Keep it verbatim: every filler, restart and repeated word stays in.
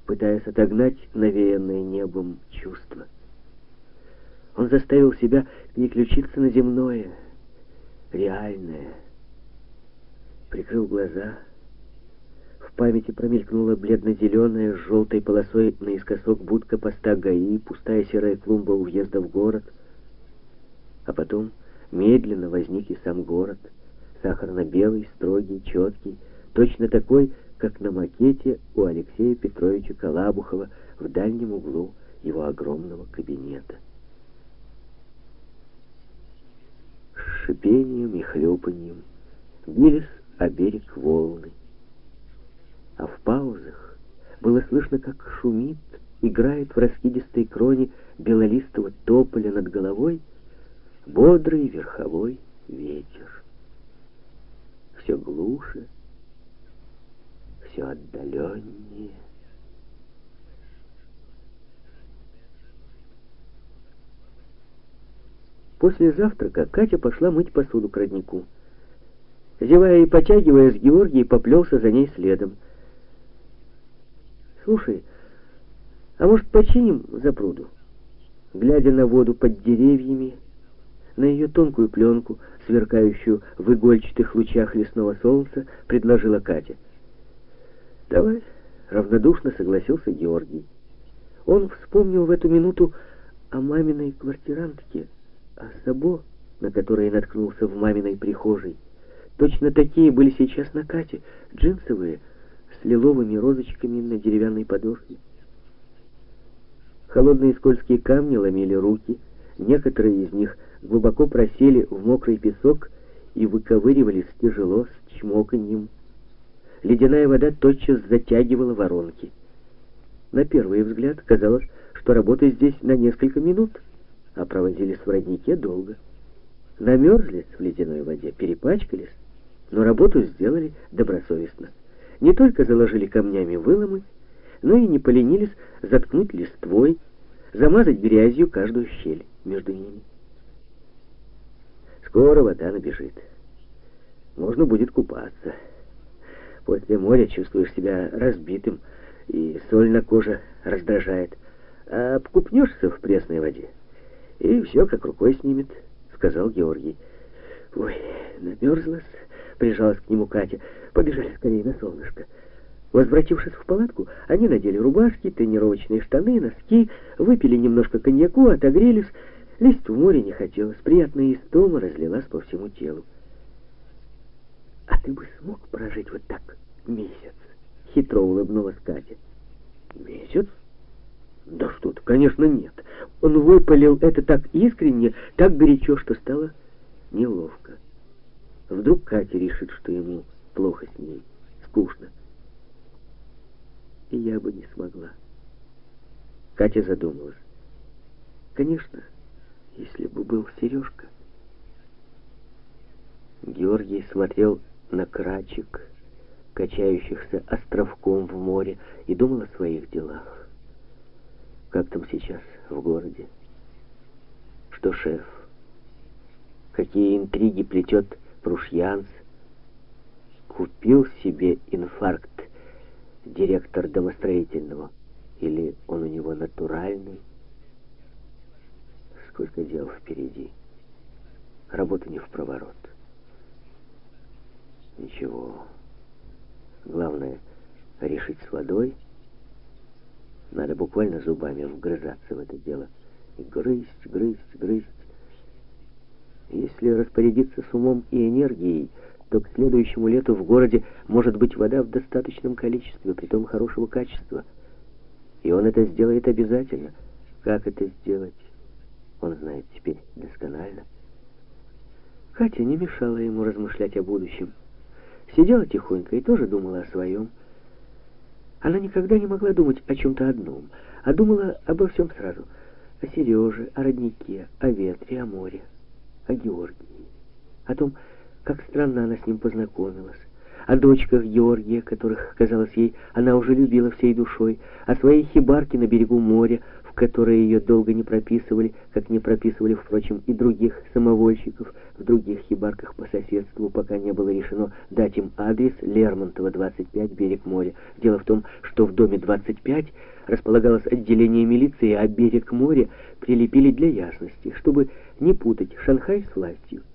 пытаясь отогнать навеянное небом чувство. Он заставил себя переключиться на земное, реальное. Прикрыл глаза. В памяти промелькнула бледно-зеленая с желтой полосой наискосок будка поста ГАИ, пустая серая клумба у въезда в город. А потом медленно возник и сам город, сахарно-белый, строгий, четкий, точно такой, как на макете у Алексея Петровича Калабухова в дальнем углу его огромного кабинета. С шипением и хлюпаньем бились о берег волны, а в паузах было слышно, как шумит, играет в раскидистой кроне белолистого тополя над головой бодрый верховой ветер. Все глуше, все отдаленнее. После завтрака Катя пошла мыть посуду к роднику. Зевая и потягиваясь, Георгий поплелся за ней следом. «Слушай, а может, починим запруду?» Глядя на воду под деревьями, на ее тонкую пленку, сверкающую в игольчатых лучах лесного солнца, предложила Катя. «Давай», — равнодушно согласился Георгий. Он вспомнил в эту минуту о маминой квартирантке, о сабо, на которой наткнулся в маминой прихожей. Точно такие были сейчас на Кате, джинсовые, с лиловыми розочками на деревянной подошве. Холодные скользкие камни ломили руки, некоторые из них глубоко просели в мокрый песок и выковыривались тяжело, с чмоканьем. Ледяная вода тотчас затягивала воронки. На первый взгляд казалось, что работа здесь на несколько минут, а провозились в роднике долго. Намерзлись в ледяной воде, перепачкались, но работу сделали добросовестно. Не только заложили камнями выломы, но и не поленились заткнуть листвой, замазать грязью каждую щель между ними. Скоро вода набежит. Можно будет купаться. После моря чувствуешь себя разбитым, и соль на коже раздражает. А обкупнешься в пресной воде, и все как рукой снимет, сказал Георгий. Ой, намерзлась, прижалась к нему Катя. Побежали скорее на солнышко. Возвратившись в палатку, они надели рубашки, тренировочные штаны, носки, выпили немножко коньяку, отогрелись. Лезть в море не хотелось, приятная истома разлилась по всему телу. «А ты бы смог прожить вот так месяц?» — хитро улыбнулась Катя. «Месяц? Да что-то, конечно, нет». Он выпалил это так искренне, так горячо, что стало неловко. Вдруг Катя решит, что ему плохо с ней, скучно. И я бы не смогла. Катя задумалась. Конечно, если бы был Сережка. Георгий смотрел на крачек, качающихся островком в море, и думал о своих делах. Как там сейчас в городе? Что шеф? Какие интриги плетет Прушьянц? Купил себе инфаркт директор домостроительного? Или он у него натуральный? Сколько дел впереди. Работа не впроворот. Ничего. Главное — решить с водой. Надо буквально зубами вгрызаться в это дело. И грызть, грызть, грызть. Если распорядиться с умом и энергией, то к следующему лету в городе может быть вода в достаточном количестве, притом хорошего качества. И он это сделает обязательно. Как это сделать, он знает теперь досконально. Катя не мешала ему размышлять о будущем. Сидела тихонько и тоже думала о своем. Она никогда не могла думать о чем-то одном, а думала обо всем сразу. О Сереже, о роднике, о ветре, о море, о Георгии, о том, как странно она с ним познакомилась, о дочках Георгия, которых, казалось ей, она уже любила всей душой, о своей хибарке на берегу моря, в которой ее долго не прописывали, как не прописывали, впрочем, и других самовольщиков в других хибарках по соседству, пока не было решено дать им адрес Лермонтова, двадцать пять, берег моря. Дело в том, что в доме двадцать пять располагалось отделение милиции, а берег моря прилепили для ясности, чтобы не путать Шанхай с властью.